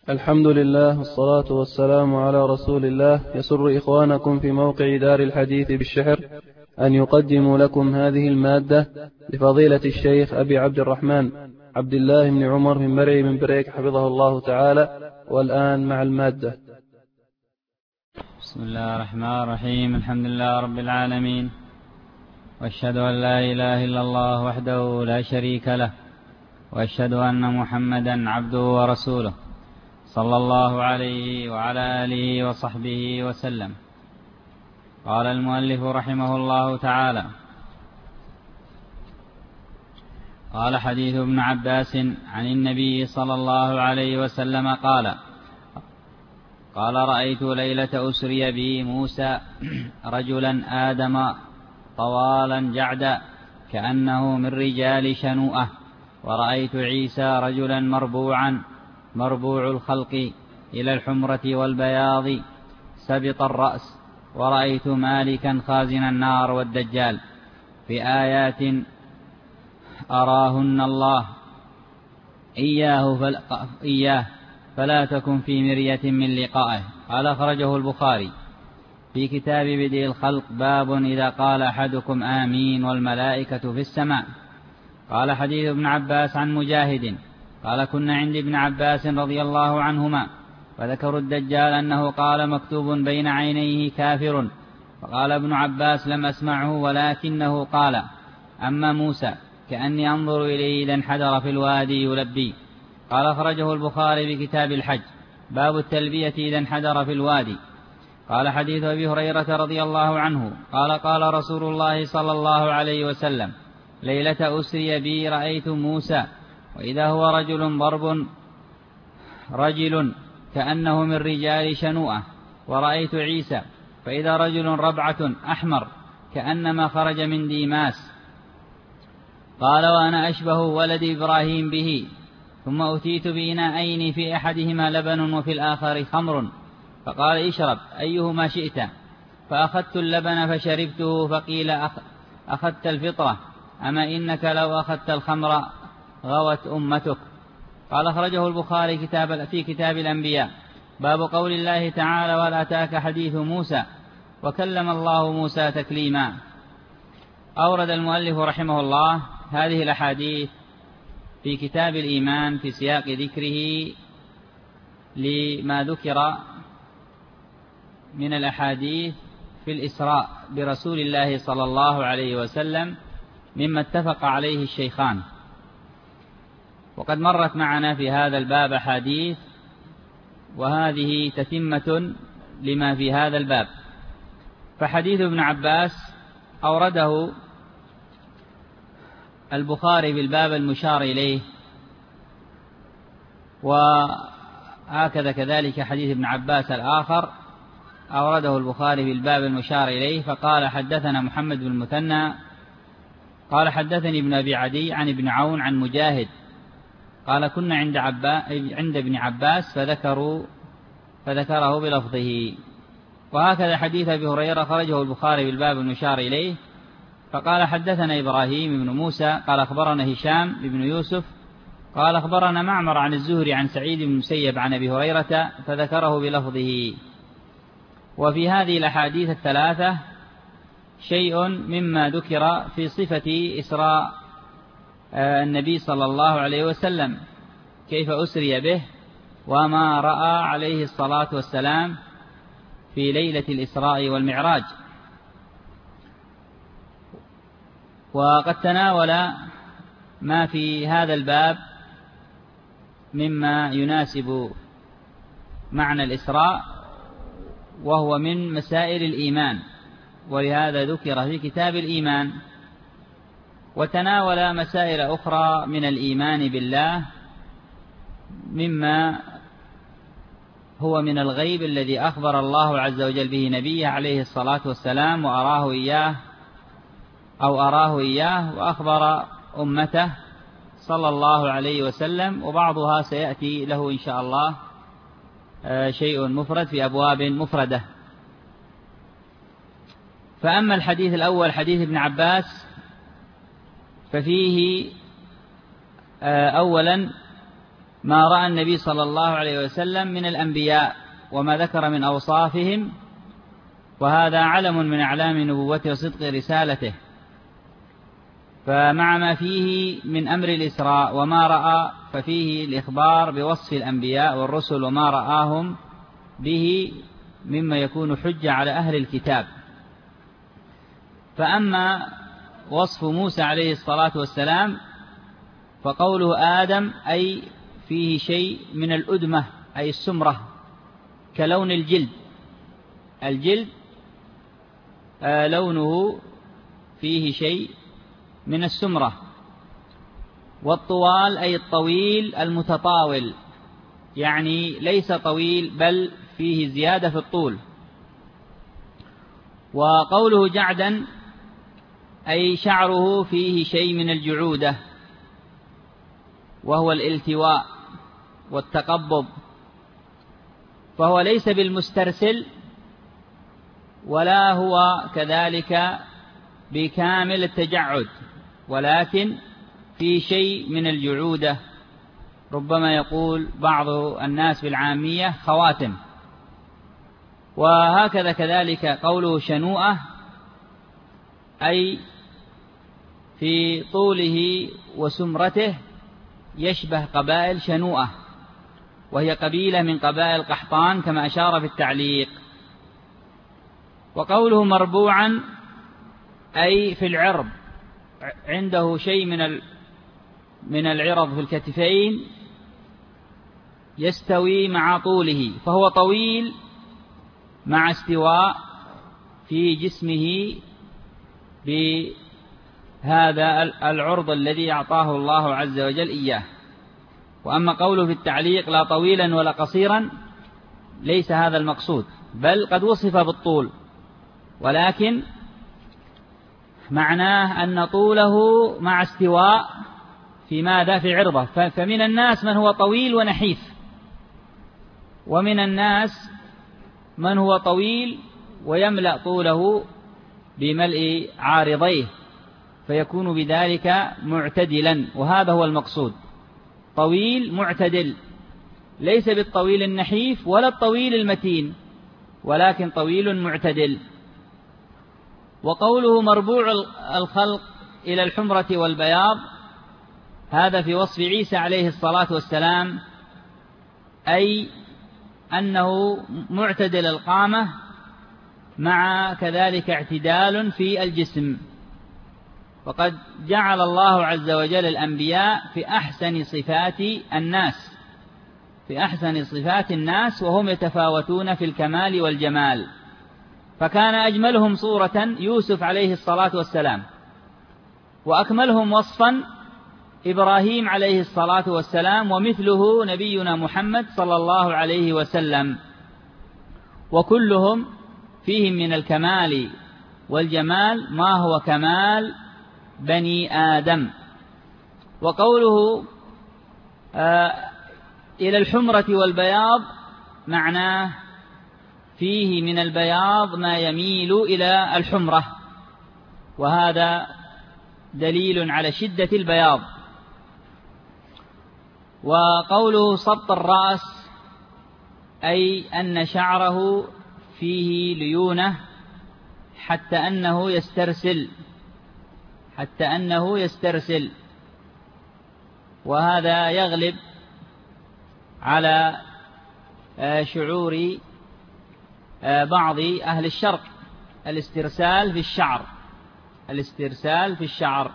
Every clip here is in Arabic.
الحمد لله والصلاة والسلام على رسول الله. يسر إخوانكم في موقع دار الحديث بالشحر أن يقدموا لكم هذه المادة لفضيلة الشيخ أبي عبد الرحمن عبد الله بن عمر من مرعي من بريك حفظه الله تعالى. والآن مع المادة. بسم الله الرحمن الرحيم. الحمد لله رب العالمين، واشهد أن لا إله إلا الله وحده لا شريك له، واشهد أن محمدا عبده ورسوله صلى الله عليه وعلى آله وصحبه وسلم. قال المؤلف رحمه الله تعالى: قال حديث ابن عباس عن النبي صلى الله عليه وسلم قال رأيت ليلة أسري بي موسى رجلا آدم طوالا جعدا كأنه من رجال شنوءة، ورأيت عيسى رجلا مربوع الخلق إلى الحمرة والبياض سبط الرأس، ورأيت مالكا خازن النار والدجال في آيات أراهن الله إياه فلا تكن في مرية من لقائه. قال أخرجه البخاري في كتاب بدء الخلق باب إذا قال أحدكم آمين والملائكة في السماء. قال حديث ابن عباس عن مجاهد قال كنا عند ابن عباس رضي الله عنهما فذكروا الدجال أنه قال مكتوب بين عينيه كافر، فقال ابن عباس لم أسمعه ولكنه قال أما موسى كأني أنظر إليه إذا انحدر في الوادي يلبي. قال أخرجه البخاري بكتاب الحج باب التلبية إذا انحدر في الوادي. قال حديث أبي هريرة رضي الله عنه قال قال رسول الله صلى الله عليه وسلم ليلة أسري بي رأيت موسى وإذا هو رجل كأنه من رجال شنوءة، ورأيت عيسى فإذا رجل ربعة أحمر كأنما خرج من ديماس. قال وأنا أشبه ولد إبراهيم به، ثم أتيت بإناءين في أحدهما لبن وفي الآخر خمر، فقال اشرب أيهما شئت، فأخذت اللبن فشربته، فقيل أخذت الفطرة، أما إنك لو أخذت الخمر غوت أمتك. قال أخرجه البخاري في كتاب الأنبياء باب قول الله تعالى ولا أتاك حديث موسى وكلم الله موسى تكليما. أورد المؤلف رحمه الله هذه الأحاديث في كتاب الإيمان في سياق ذكره لما ذكر من الأحاديث في الإسراء برسول الله صلى الله عليه وسلم مما اتفق عليه الشيخان. وقد مرت معنا في هذا الباب أحاديث، وهذه تتمة لما في هذا الباب. فحديث ابن عباس أورده البخاري بالباب المشار إليه، وهكذا كذلك حديث ابن عباس الآخر أورده البخاري بالباب المشار إليه. فقال حدثنا محمد بن المثنى قال حدثني ابن أبي عدي عن ابن عون عن مجاهد قال كنا عند ابن عباس فذكره بلفظه. وهكذا حديث أبي هريرة خرجه البخاري بالباب المشار إليه. فقال حدثنا إبراهيم بن موسى قال أخبرنا هشام بن يوسف قال أخبرنا معمر عن الزهري عن سعيد بن المسيب عن أبي هريرة فذكره بلفظه. وفي هذه الأحاديث الثلاثة شيء مما ذكر في صفة إسراء النبي صلى الله عليه وسلم، كيف أسري به وما رأى عليه الصلاة والسلام في ليلة الإسراء والمعراج. وقد تناول ما في هذا الباب مما يناسب معنى الإسراء، وهو من مسائل الإيمان، ولهذا ذكر في كتاب الإيمان. وتناول مسائل أخرى من الإيمان بالله مما هو من الغيب الذي أخبر الله عز وجل به نبيه عليه الصلاة والسلام وأراه إياه وأخبر أمته صلى الله عليه وسلم، وبعضها سيأتي له إن شاء الله شيء مفرد في أبواب مفردة. فأما الحديث الأول حديث ابن عباس ففيه أولا ما رأى النبي صلى الله عليه وسلم من الأنبياء وما ذكر من أوصافهم، وهذا علم من أعلام نبوته وصدق رسالته. فمع ما فيه من أمر الإسراء وما رأى ففيه الإخبار بوصف الأنبياء والرسل وما رآهم به مما يكون حجة على أهل الكتاب. فأما وصف موسى عليه الصلاة والسلام فقوله آدم أي فيه شيء من الأدمة أي السمرة كلون الجلد. الجلد لونه فيه شيء من السمرة. والطوال أي الطويل المتطاول، يعني ليس طويل بل فيه زيادة في الطول. وقوله جعدا أي شعره فيه شيء من الجعودة وهو الالتواء والتقبض، فهو ليس بالمسترسل ولا هو كذلك بكامل التجعد، ولكن في شيء من الجعودة، ربما يقول بعض الناس بالعامية خواتم. وهكذا كذلك قوله شنوءة أي في طوله وسمرته يشبه قبائل شنوءة، وهي قبيلة من قبائل قحطان كما أشار في التعليق. وقوله مربوعا أي في العرض، عنده شيء من العرض في الكتفين يستوي مع طوله، فهو طويل مع استواء في جسمه بهذا العرض الذي أعطاه الله عز وجل إياه. وأما قوله في التعليق لا طويلا ولا قصيرا ليس هذا المقصود، بل قد وصف بالطول، ولكن معناه أن طوله مع استواء في ماذا؟ في عرضه. فمن الناس من هو طويل ونحيف، ومن الناس من هو طويل ويملأ طوله بملء عارضيه، فيكون بذلك معتدلا، وهذا هو المقصود، طويل معتدل، ليس بالطويل النحيف ولا الطويل المتين، ولكن طويل معتدل. وقوله مربوع الخلق إلى الحمرة والبياض هذا في وصف عيسى عليه الصلاة والسلام، أي أنه معتدل القامة مع كذلك اعتدال في الجسم. وقد جعل الله عز وجل الأنبياء في أحسن صفات الناس، في أحسن صفات الناس، وهم يتفاوتون في الكمال والجمال. فكان أجملهم صورة يوسف عليه الصلاة والسلام، وأكملهم وصفا إبراهيم عليه الصلاة والسلام، ومثله نبينا محمد صلى الله عليه وسلم، وكلهم فيهم من الكمال والجمال ما هو كمال بني آدم. وقوله إلى الحمرة والبياض معناه فيه من البياض ما يميل إلى الحمرة، وهذا دليل على شدة البياض. وقوله سبط الرأس أي أن شعره فيه ليونة حتى أنه يسترسل، وهذا يغلب على شعور بعض أهل الشرق الاسترسال في الشعر.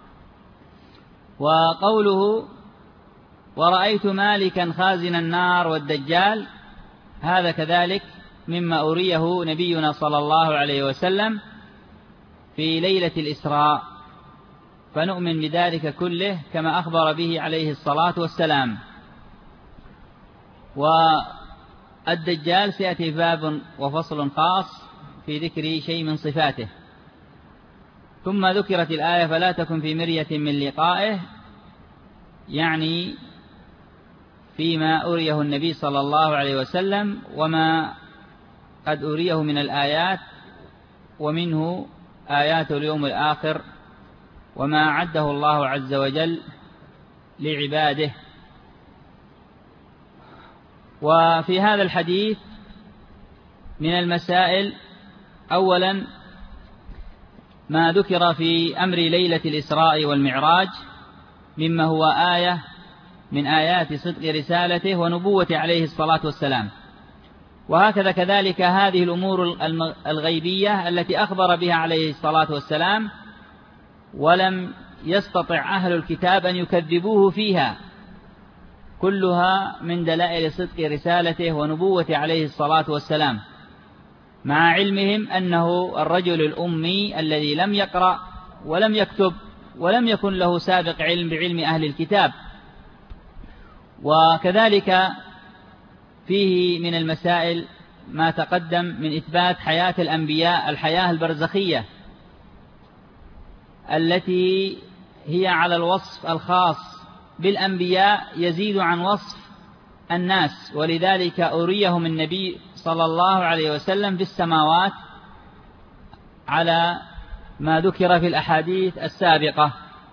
وقوله ورأيت مالكا خازن النار والدجال هذا كذلك مما أريه نبينا صلى الله عليه وسلم في ليلة الإسراء، فنؤمن بذلك كله كما أخبر به عليه الصلاة والسلام. والدجال سيأتي باب وفصل خاص في ذكر شيء من صفاته. ثم ذكرت الآية فلا تكن في مرية من لقائه، يعني فيما أريه النبي صلى الله عليه وسلم وما قد أريه من الآيات، ومنه آيات اليوم الآخر وما أعده الله عز وجل لعباده. وفي هذا الحديث من المسائل أولا ما ذكر في أمر ليلة الإسراء والمعراج مما هو آية من آيات صدق رسالته ونبوته عليه الصلاة والسلام. وهكذا كذلك هذه الأمور الغيبية التي أخبر بها عليه الصلاة والسلام ولم يستطع أهل الكتاب أن يكذبوه فيها، كلها من دلائل صدق رسالته ونبوته عليه الصلاة والسلام، مع علمهم أنه الرجل الأمي الذي لم يقرأ ولم يكتب ولم يكن له سابق علم بعلم أهل الكتاب. وكذلك فيه من المسائل ما تقدم من إثبات حياة الأنبياء، الحياة البرزخية التي هي على الوصف الخاص بالأنبياء يزيد عن وصف الناس، ولذلك أريهم النبي صلى الله عليه وسلم في السماوات على ما ذكر في الأحاديث السابقة.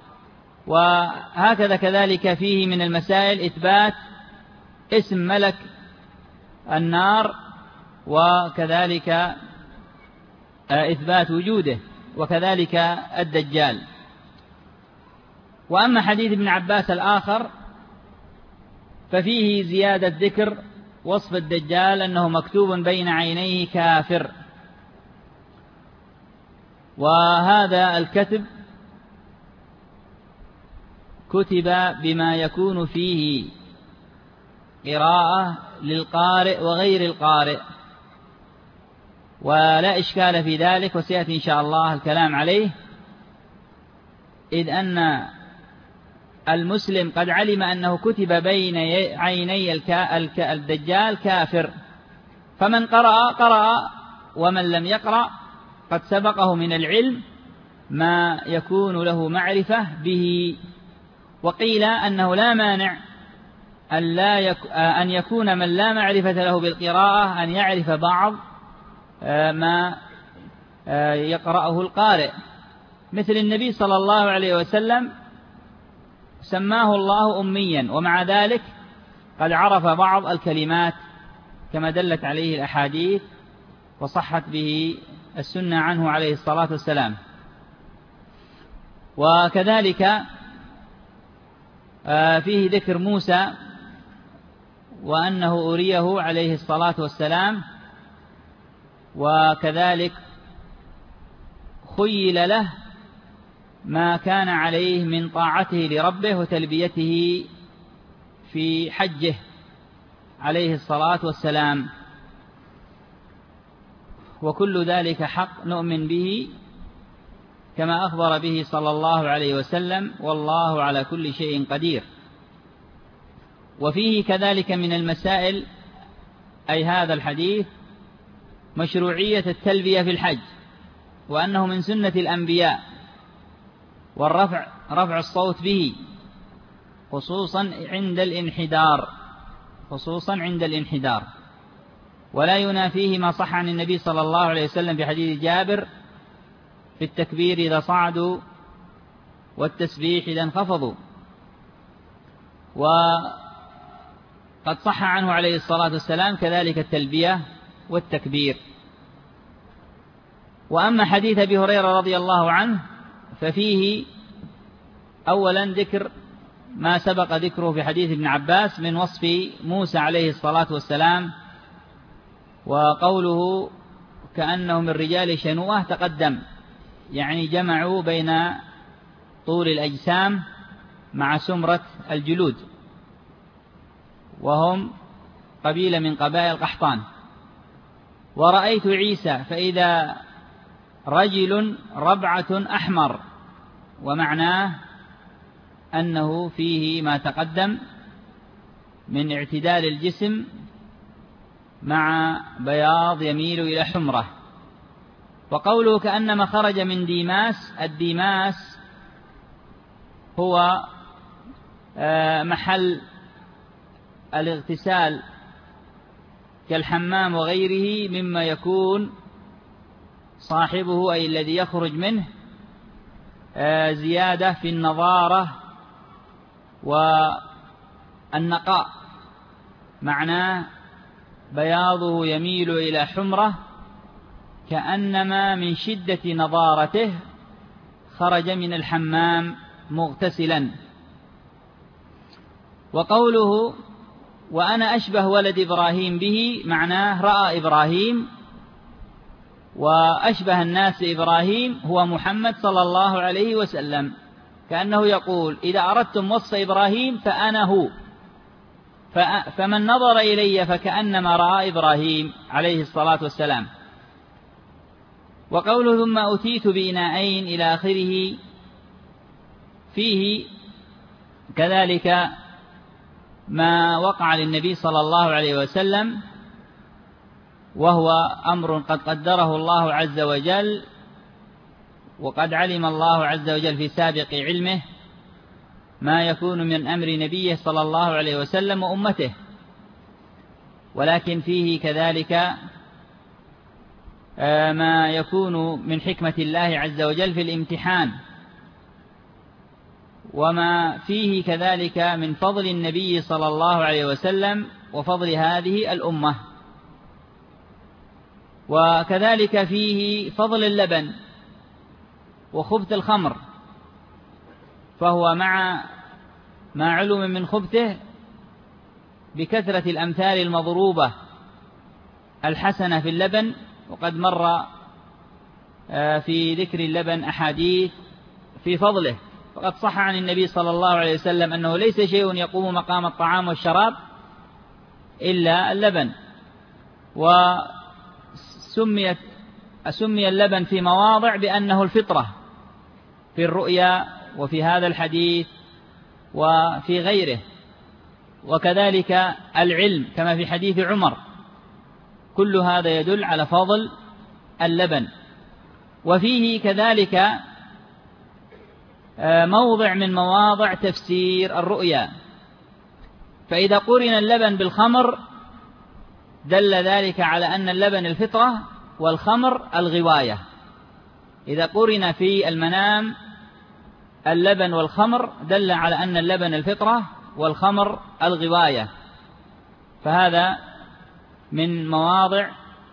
وهكذا كذلك فيه من المسائل إثبات اسم ملك النار، وكذلك إثبات وجوده، وكذلك الدجال. وأما حديث ابن عباس الآخر ففيه زيادة ذكر وصف الدجال أنه مكتوب بين عينيه كافر، وهذا الكتب كتب بما يكون فيه قراءة للقارئ وغير القارئ، ولا إشكال في ذلك، وسيأتي إن شاء الله الكلام عليه، إذ أن المسلم قد علم أنه كتب بين عيني الدجال كافر، فمن قرأ، ومن لم يقرأ قد سبقه من العلم ما يكون له معرفة به. وقيل أنه لا مانع أن يكون من لا معرفة له بالقراءة أن يعرف بعض ما يقرأه القارئ، مثل النبي صلى الله عليه وسلم سماه الله أميا، ومع ذلك قد عرف بعض الكلمات كما دلت عليه الأحاديث وصحت به السنة عنه عليه الصلاة والسلام. وكذلك فيه ذكر موسى وأنه أريه عليه الصلاة والسلام، وكذلك خيل له ما كان عليه من طاعته لربه وتلبيته في حجه عليه الصلاة والسلام، وكل ذلك حق نؤمن به كما أخبر به صلى الله عليه وسلم، والله على كل شيء قدير. وفيه كذلك من المسائل أي هذا الحديث مشروعية التلبية في الحج، وأنه من سنة الأنبياء، رفع الصوت به خصوصا عند الانحدار، ولا ينافيه ما صح عن النبي صلى الله عليه وسلم في حديث جابر في التكبير إذا صعدوا والتسبيح إذا انخفضوا. وقد صح عنه عليه الصلاة والسلام كذلك التلبية والتكبير. وأما حديث أبي هريرة رضي الله عنه ففيه أولا ذكر ما سبق ذكره في حديث ابن عباس من وصف موسى عليه الصلاة والسلام، وقوله كأنه من رجال شنوءة تقدم، يعني جمعوا بين طول الأجسام مع سمرة الجلود، وهم قبيلة من قبائل قحطان. ورأيت عيسى فإذا رجل ربعة أحمر، ومعناه أنه فيه ما تقدم من اعتدال الجسم مع بياض يميل إلى حمرة. وقوله كأنما خرج من ديماس، الديماس هو محل الاغتسال كالحمام وغيره مما يكون صاحبه أي الذي يخرج منه زيادة في النضارة والنقاء، معناه بياضه يميل إلى حمرة كأنما من شدة نضارته خرج من الحمام مغتسلا. وقوله وأنا أشبه ولد إبراهيم به معناه رأى إبراهيم، وأشبه الناس إبراهيم هو محمد صلى الله عليه وسلم، كأنه يقول إذا أردتم وصف إبراهيم فأنا هو، فمن نظر إلي فكأنما رأى إبراهيم عليه الصلاة والسلام. وقوله ثم أتيت بإناءين إلى آخره فيه كذلك ما وقع للنبي صلى الله عليه وسلم، وهو أمر قد قدره الله عز وجل، وقد علم الله عز وجل في سابق علمه ما يكون من أمر نبيه صلى الله عليه وسلم وأمته. ولكن فيه كذلك ما يكون من حكمة الله عز وجل في الامتحان، وما فيه كذلك من فضل النبي صلى الله عليه وسلم وفضل هذه الأمة. وكذلك فيه فضل اللبن وخبث الخمر، فهو مع ما علم من خبثه بكثرة الأمثال المضروبة الحسنة في اللبن، وقد مر في ذكر اللبن أحاديث في فضله. فقد صح عن النبي صلى الله عليه وسلم أنه ليس شيء يقوم مقام الطعام والشراب إلا اللبن. وسمي اللبن في مواضع بأنه الفطرة في الرؤيا وفي هذا الحديث وفي غيره، وكذلك العلم كما في حديث عمر. كل هذا يدل على فضل اللبن. وفيه كذلك موضع من مواضع تفسير الرؤيا، فإذا قرن اللبن بالخمر دل ذلك على أن اللبن الفطرة والخمر الغواية. إذا قرن في المنام اللبن والخمر دل على أن اللبن الفطرة والخمر الغواية، فهذا من مواضع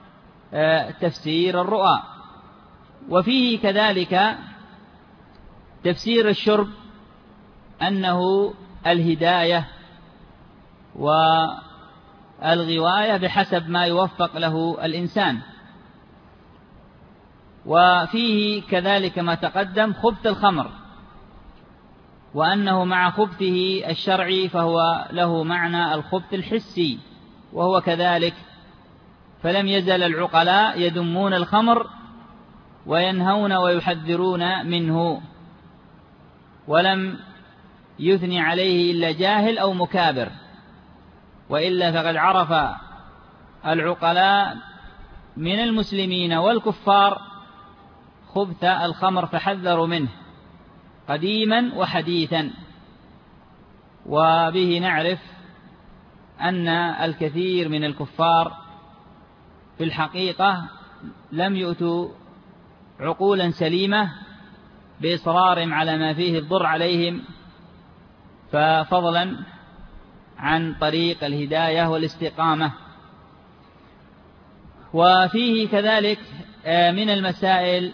تفسير الرؤى. وفيه كذلك تفسير الشرب أنه الهداية والغواية بحسب ما يوفق له الإنسان. وفيه كذلك ما تقدم خبث الخمر، وأنه مع خبثه الشرعي فهو له معنى الخبث الحسي، وهو كذلك. فلم يزل العقلاء يذمون الخمر وينهون ويحذرون منه، ولم يثني عليه إلا جاهل أو مكابر، وإلا فقد عرف العقلاء من المسلمين والكفار خبث الخمر فحذروا منه قديما وحديثا. وبه نعرف أن الكثير من الكفار في الحقيقة لم يؤتوا عقولا سليمة بإصرارهم على ما فيه الضر عليهم، ففضلا عن طريق الهداية والاستقامة. وفيه كذلك من المسائل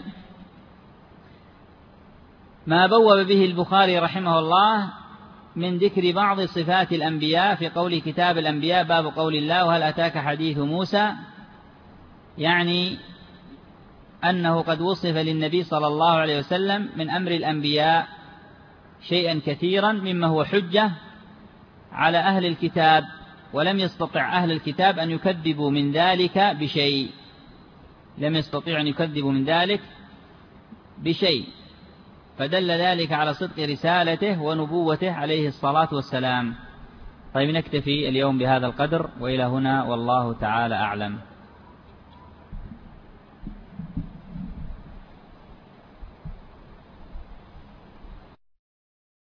ما بوب به البخاري رحمه الله من ذكر بعض صفات الأنبياء في قول كتاب الأنبياء باب قول الله وهل أتاك حديث موسى، يعني أنه قد وصف للنبي صلى الله عليه وسلم من أمر الأنبياء شيئا كثيرا مما هو حجة على أهل الكتاب، ولم يستطع أهل الكتاب أن يكذبوا من ذلك بشيء، لم يستطيع أن يكذبوا من ذلك بشيء، فدل ذلك على صدق رسالته ونبوته عليه الصلاة والسلام. طيب نكتفي اليوم بهذا القدر، وإلى هنا والله تعالى أعلم.